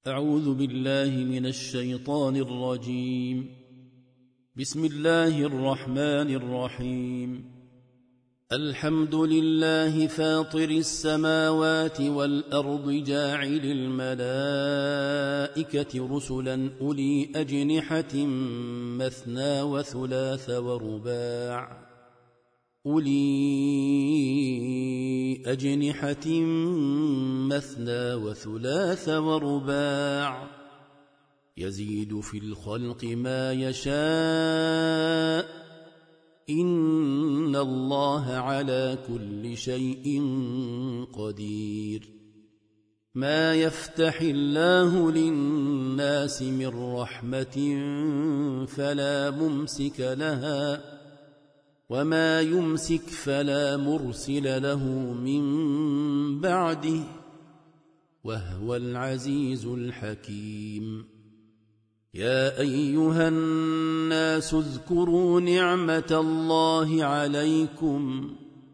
أعوذ بالله من الشيطان الرجيم. بسم الله الرحمن الرحيم. الحمد لله فاطر السماوات والأرض جاعل الملائكة رسلا أولي أجنحة مثنى وثلاث ورباع مثنى وثلاث ورباع يزيد في الخلق ما يشاء إن الله على كل شيء قدير. ما يفتح الله للناس من رحمة فلا ممسك لها وما يمسك فلا مرسل له من بعده وهو العزيز الحكيم. يا أيها الناس اذكروا نعمة الله عليكم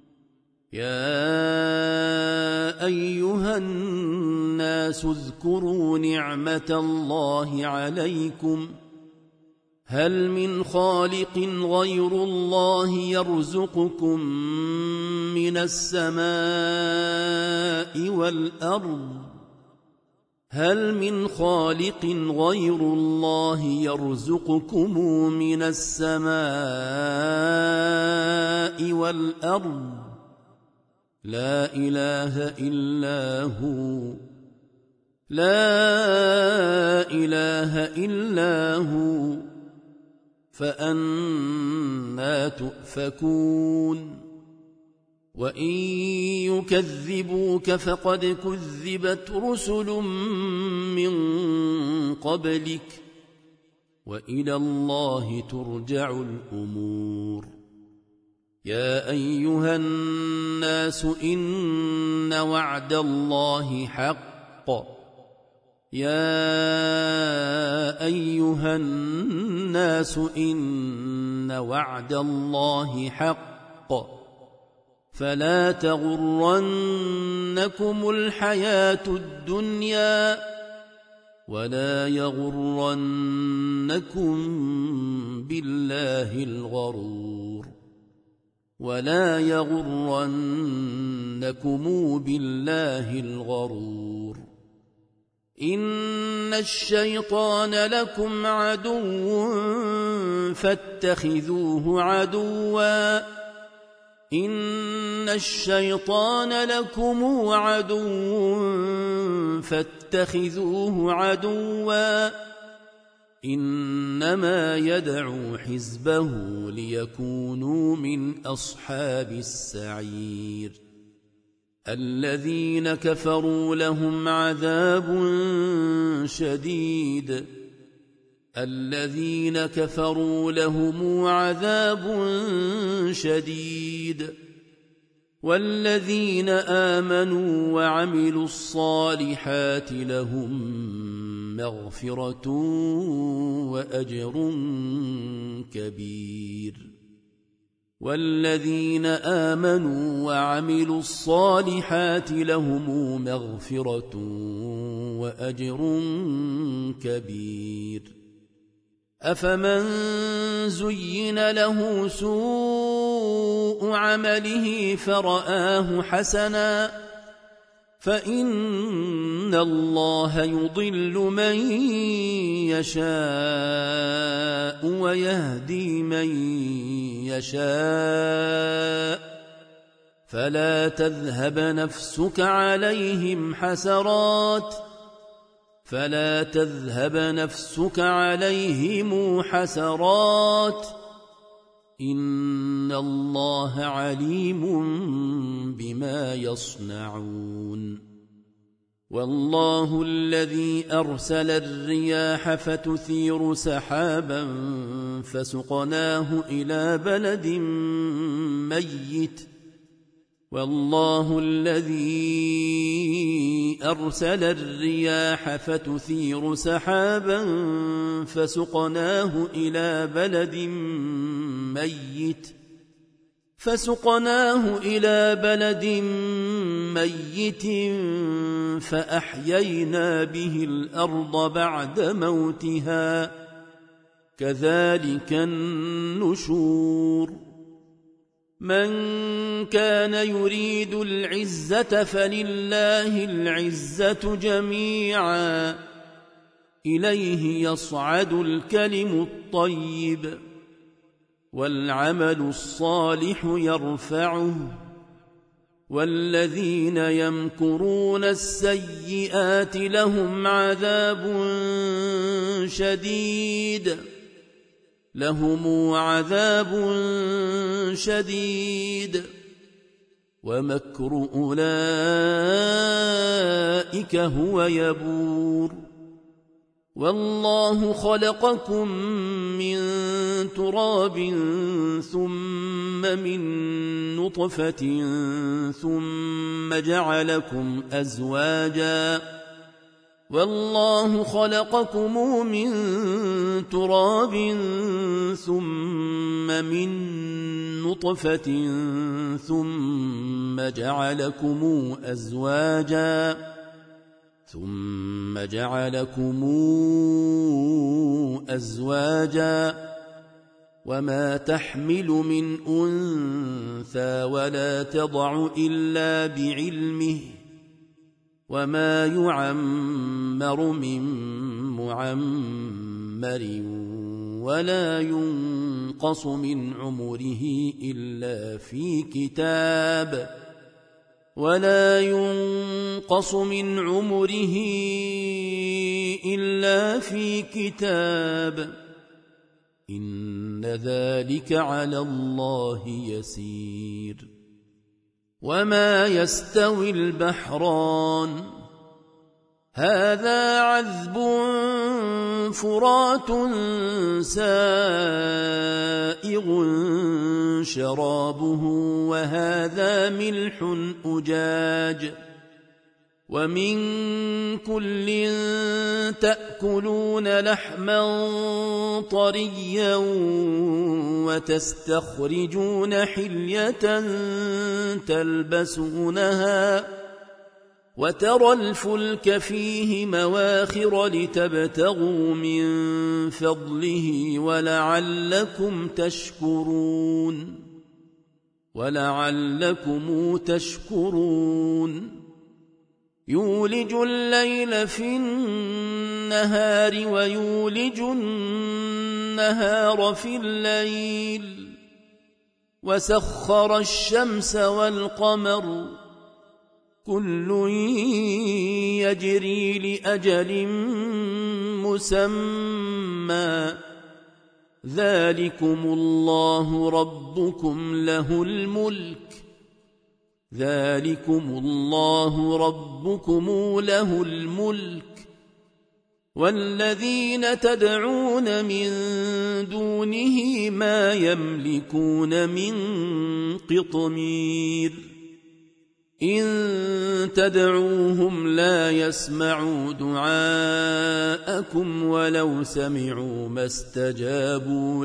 هل من خالق غير الله يرزقكم من السماء والأرض لا إله إلا هو فأنى تؤفكون. وإن يكذبوك فقد كذبت رسل من قبلك وإلى الله ترجع الأمور. يا أيها الناس إن وعد الله حق فلا تغرنكم الحياة الدنيا ولا يغرنكم بالله الغرور. إن الشيطان لكم عدو فاتخذوه عدوا إنما يدعو حزبه ليكونوا من أصحاب السعير. الذين كفروا لهم عذاب شديد والذين آمنوا وعملوا الصالحات لهم مغفرة وأجر كبير. أفمن زين له سوء عمله فرآه حسنا فإن الله يضل من يشاء ويهدي من يشاء فلا تذهب نفسك عليهم حسرات إن الله عليم بما يصنعون. والله الذي أرسل الرياح فتثير سحابا فسقناه إلى بلد ميت فأحيينا به الأرض بعد موتها كذلك النشور من كان يريد العزة فلله العزة جميعا إليه يصعد الكلم الطيب والعمل الصالح يرفعه والذين يمكرون السيئات لهم عذاب شديد ومكر أولئك هو يبور والله خلقكم من تراب ثم من نطفة ثم جعلكم أزواجا والله خلقكم من تراب ثم من نطفة ثم جعلكم أزواجا وما تحمل من أنثى ولا تضع إلا بعلمه وما يعمر من معمر ولا ينقص من عمره إلا في كتاب إن ذلك على الله يسير وما يستوي البحران هذا عذب فرات سائغ شرابه وهذا ملح أجاج ومن كل تأكلون لحما طريا وتستخرجون حلية تلبسونها وترى الفلك فيه مواخر لتبتغوا من فضله ولعلكم تشكرون يولج الليل في النهار ويولج النهار في الليل وسخر الشمس والقمر كل يجري لأجل مسمى ذلكم الله ربكم له الملك والذين تدعون من دونه ما يملكون من قطمير إن تدعوهم لا يسمعوا دعاءكم ولو سمعوا ما استجابوا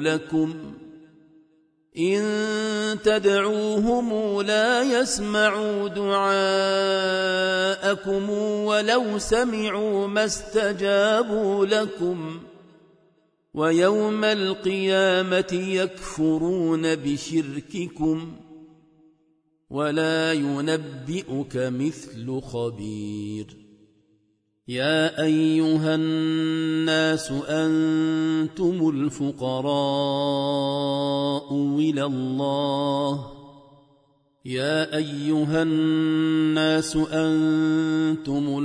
لكم ويوم القيامة يكفرون بشرككم ولا ينبئك مثل خبير يا أيها الناس أنتم الفقراء إلى الله يا أيها الناس أنتم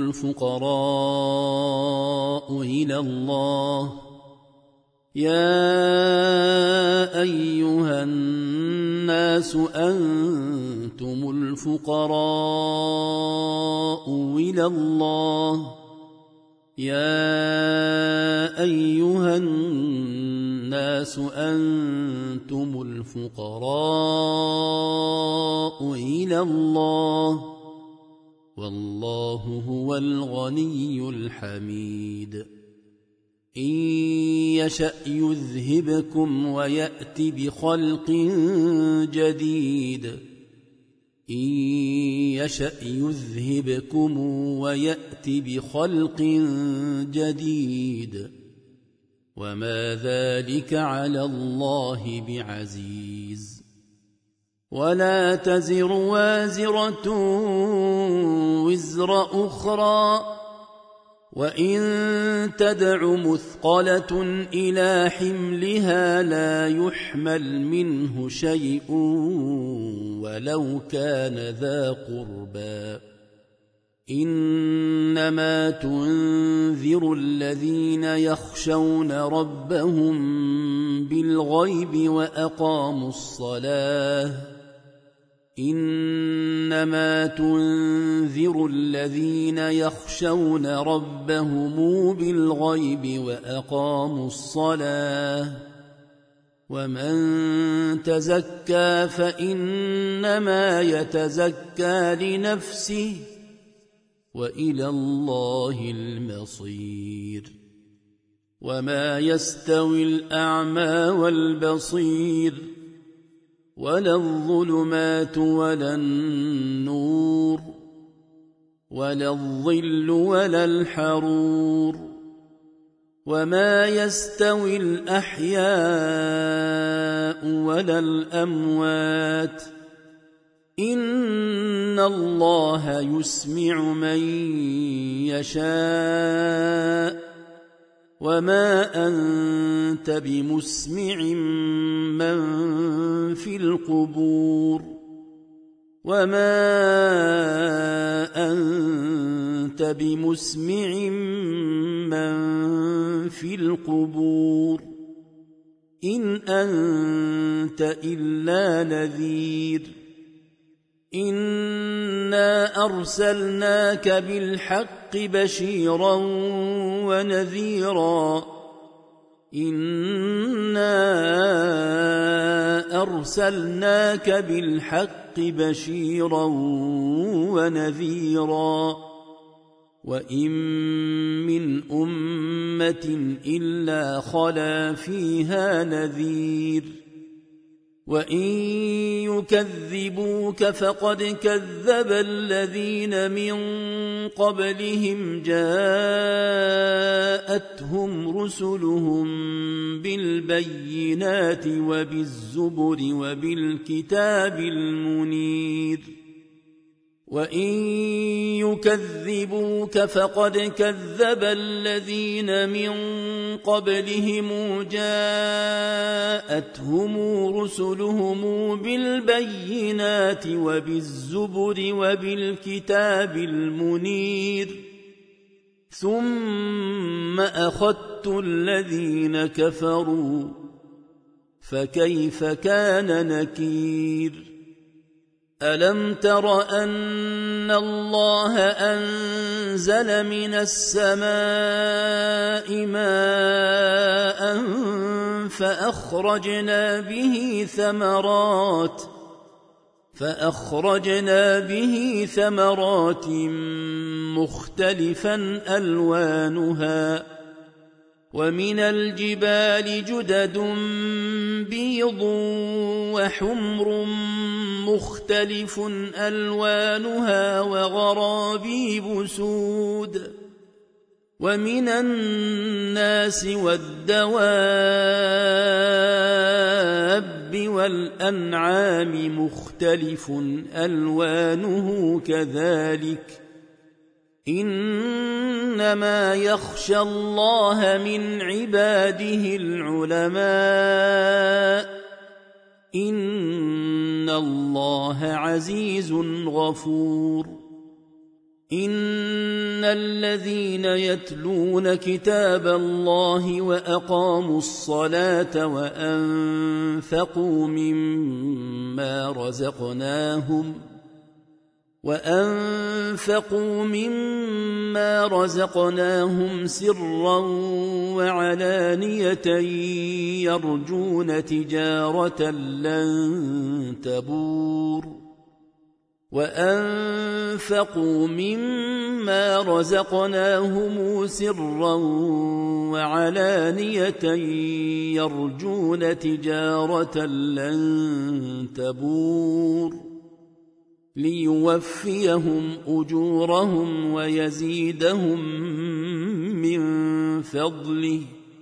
الفقراء إلى الله يا أيها الناس أنتم الفقراء إلى الله يا أيها الناس أنتم الفقراء إلى الله والله هو الغني الحميد إن يشأ يذهبكم ويأت بخلق جديد إن يشأ يذهبكم ويأت بخلق جديد وما ذلك على الله بعزيز ولا تزر وازرة وزر أخرى وإن تدع مثقلة إلى حملها لا يحمل منه شيء ولو كان ذا قربى إنما تنذر الذين يخشون ربهم بالغيب وأقاموا الصلاة إنما تنذر الذين يخشون ربهم بالغيب وأقاموا الصلاة ومن تزكى فإنما يتزكى لنفسه وإلى الله المصير وما يستوي الأعمى والبصير ولا الظلمات ولا النور ولا الظل ولا الحرور وما يستوي الأحياء ولا الأموات إن الله يسمع من يشاء وما أنت بمسمع من في القبور وما أنت بمسمع من في القبور إن أنت إلا نذير إنا أرسلناك بالحق بشيرا ونذيرا إنا أرسلناك بالحق بشيرا ونذيرا وإن من أمة إلا خلا فيها نذير وإن يكذبوك فقد كذب الذين من قبلهم جاءتهم رسلهم بالبينات وبالزبر وبالكتاب المنير وإن يكذبوك فقد كذب الذين من قبلهم جاءتهم رسلهم بالبينات وبالزبر وبالكتاب المنير ثم أخذت الذين كفروا فكيف كان نكير ألم تر أن الله أنزل من السماء ماء فأخرجنا به ثمرات مختلفا ألوانها ومن الجبال جدد بيض وحمر مختلف ألوانها وغرابيب سود ومن الناس والدواب والأنعام مختلف ألوانه كذلك إنما يخشى الله من عباده العلماء إن الله عزيز غفور إن الذين يتلون كتاب الله وأقاموا الصلاة وأنفقوا مما رزقناهم سرا وعلانية يرجون تجارة لن تبور وأنفقوا مما رزقناهم سرا وعلانية يرجون تجارة لن تبور ليوفيهم أجورهم ويزيدهم من فضله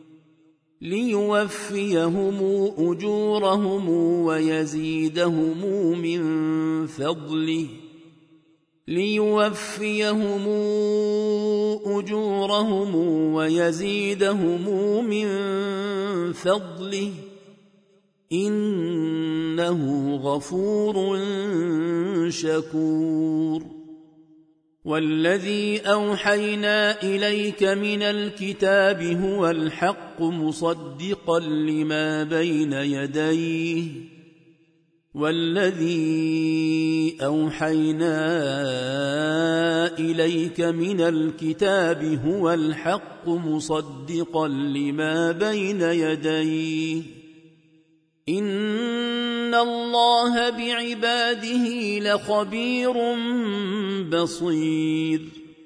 إنه غفور شكور. والذي أوحينا إليك من الكتاب هو الحق مصدقا لما بين يديه إن الله بعباده لخبير بصير.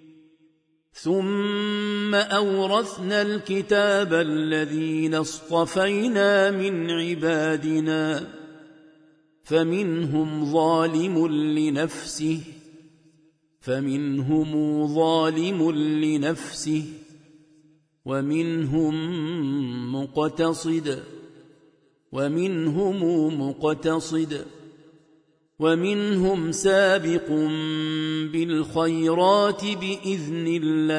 ثم أورثنا الكتاب الذين اصطفينا من عبادنا فمنهم ظالم لنفسه ومنهم مقتصد ومنهم سابق بالخيرات بإذن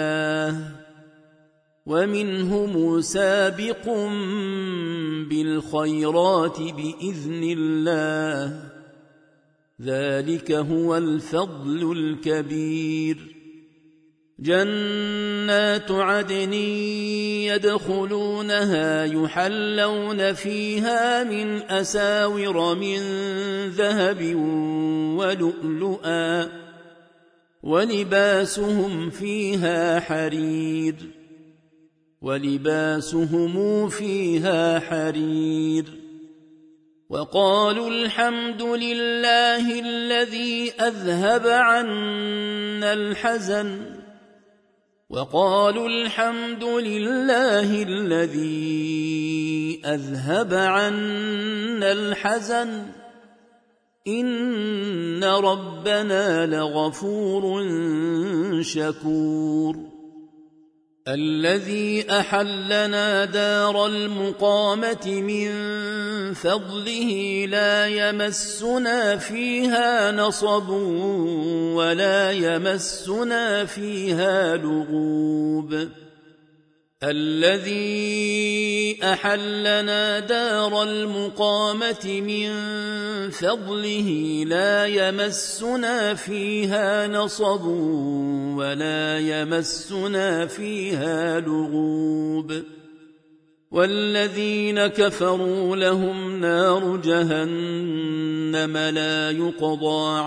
الله ذلك هو الفضل الكبير. جنات عدن يدخلونها يحلون فيها من أساور من ذهب ولؤلؤا ولباسهم فيها حرير. وقالوا الحمد لله الذي أذهب عنا الحزن إن ربنا لغفور شكور. الذي أحلنا دار المقامة من فضله لا يمسنا فيها نصب ولا يمسنا فيها لغوب. الذي أحلنا دار المقامة من فضله لا يمسنا فيها نصب ولا يمسنا فيها لغوب. والذين كفروا لهم نار جهنم لا يقضى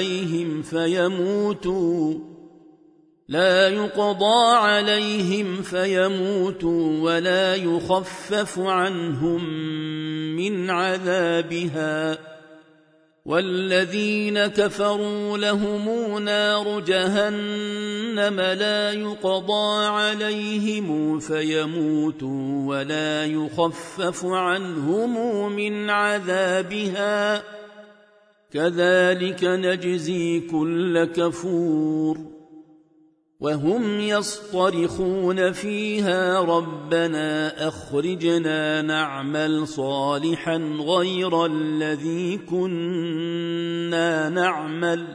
عليهم فيموتوا ولا يخفف عنهم من عذابها. والذين كفروا لهم نار جهنم لا يقضى عليهم فيموتوا ولا يخفف عنهم من عذابها كذلك نجزي كل كفور. وهم يصطرخون فيها ربنا أخرجنا نعمل صالحا غير الذي كنا نعمل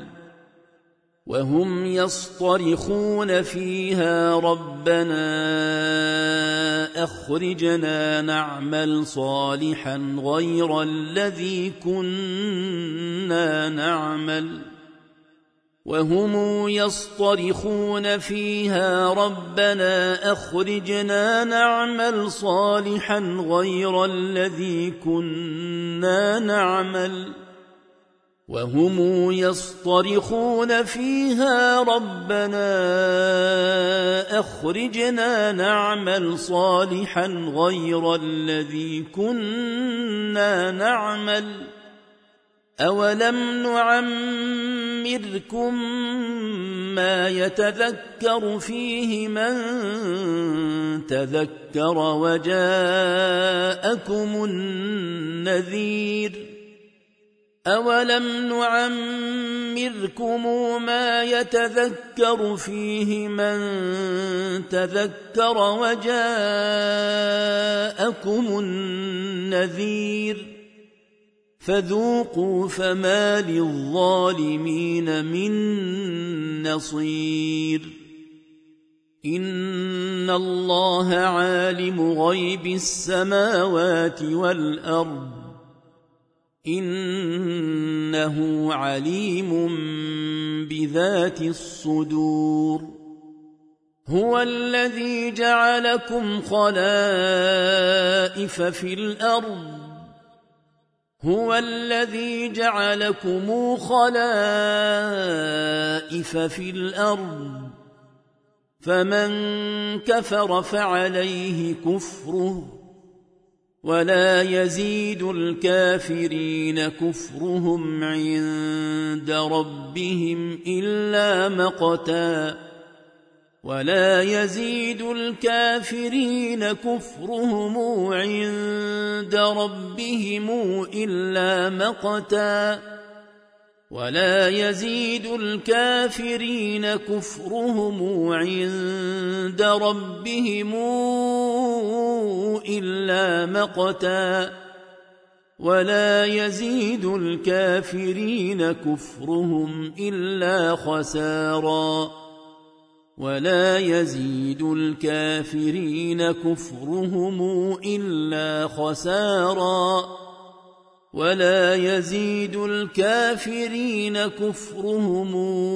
وهم يصطرخون فيها ربنا أخرجنا نعمل صالحا غير الذي كنا نعمل أولم نعمركم ما يتذكر فيه من تذكر وجاءكم النذير أولم نعمركم ما يتذكر فيه من تذكر وجاءكم النذير فذوقوا فما للظالمين من نصير إن الله عالم غيب السماوات والأرض إنه عليم بذات الصدور هو الذي جعلكم خلائف في الأرض هو الذي جعلكم خلائف في الأرض فمن كفر فعليه كفره ولا يزيد الكافرين كفرهم عند ربهم إلا مقتا ولا يزيد الكافرين كفرهم عند ربهم إلا مقتا ولا يزيد الكافرين كفرهم عند ربهم إلا مقتا ولا يزيد الكافرين كفرهم إلا خسارا ولا يزيد الكافرين كفرهم إلا خسارا ولا يزيد الكافرين كفرهم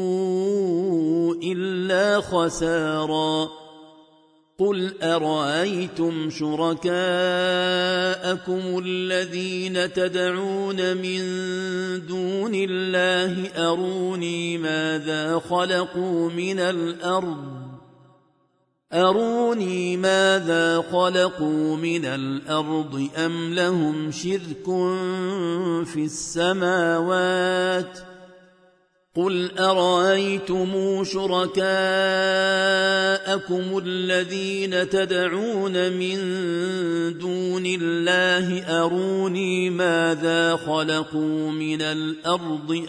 إلا خسارا قل أرأيتم شركاءكم الذين تدعون من دون الله أروني ماذا خلقوا من الأرض أم لهم شرك في السماوات قل أرأيتم شركاءكم الذين تدعون من دون الله أروني ماذا خلقوا من الأرض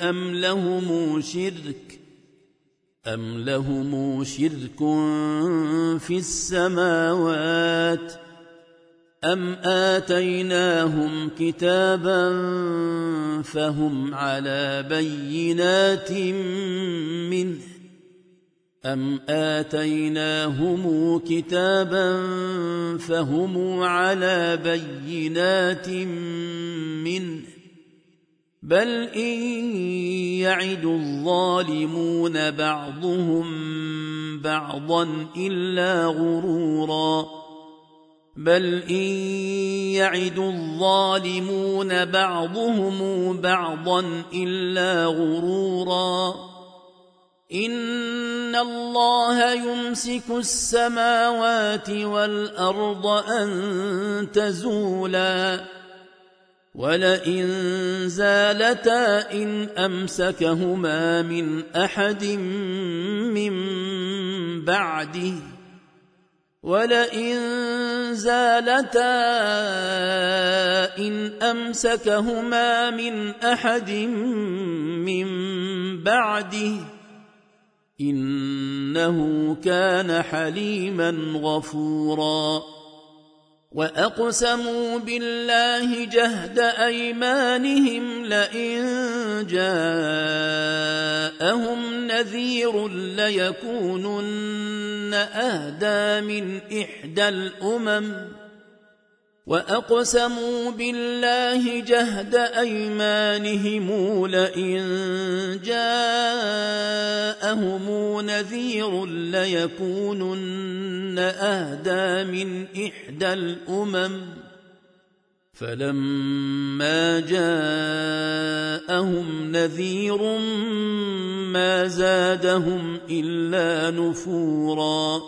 أم لهم شرك في السماوات أم آتيناهم كتابا فهم على بينات منه بل إن يعد الظالمون بعضهم بعضا إلا غرورا إن الله يمسك السماوات والأرض أن تزولا ولئن زالتا إن أمسكهما من أحد من بعده إنه كان حليما غفورا وأقسموا بالله جهد أيمانهم لئن جاءهم نذير ليكونن أهدى من إحدى الأمم وأقسموا بالله جهد أيمانهم لئن جاءهم نذير ليكونن أهدى من إحدى الأمم فلما جاءهم نذير ما زادهم إلا نفورا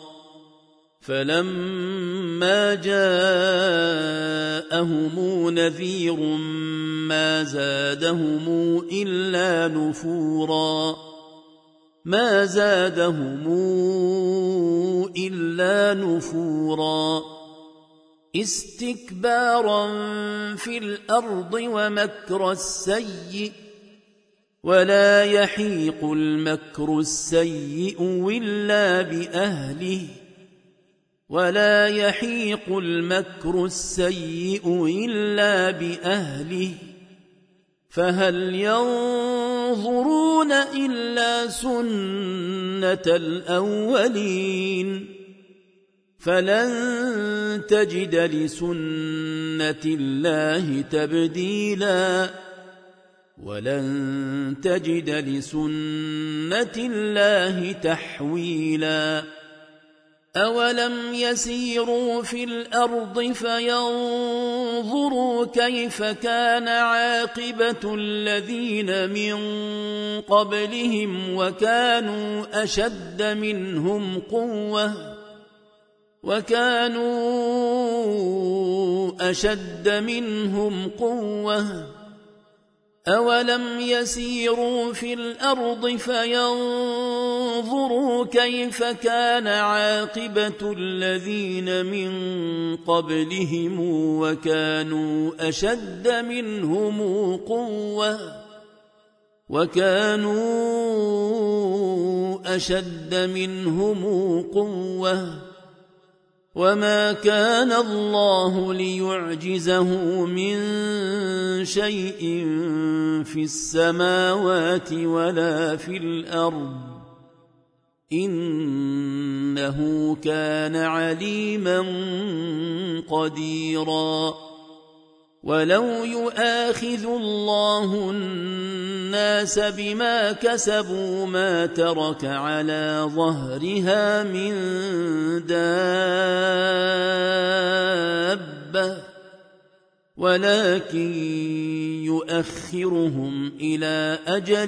استكبارا في الأرض ومكر السيء ولا يحيق المكر السيء إلا بأهله فهل ينظرون إلا سنة الأولين فلن تجد لسنة الله تبديلا ولن تجد لسنة الله تحويلا أولم يسيروا في الأرض فينظروا كيف كان عاقبة الذين من قبلهم وكانوا أشد منهم قوة أولم يسيروا في الأرض فينظروا كيف كان عاقبة الذين من قبلهم وكانوا أشد منهم قوة وما كان الله ليعجزه من شيء في السماوات ولا في الأرض إنه كان عليما قديرا ولو يؤاخذ الله الناس بما كسبوا ما ترك على ظهرها من دابة ولكن يؤخرهم إلى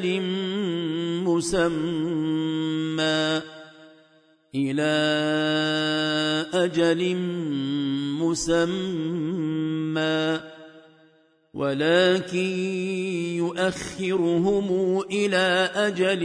أجل مسمى ولكن يؤخرهم إلى أجل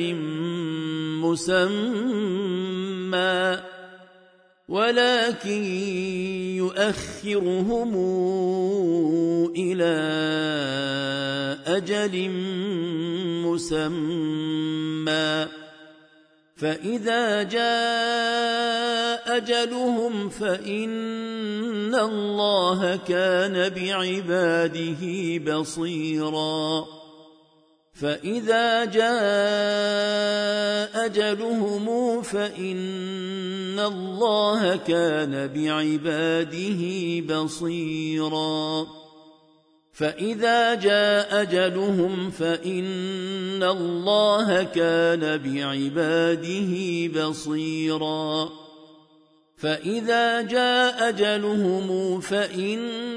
مسمى فإذا جاء أجلهم فإن الله كان بعباده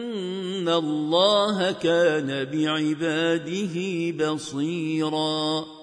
بصيرا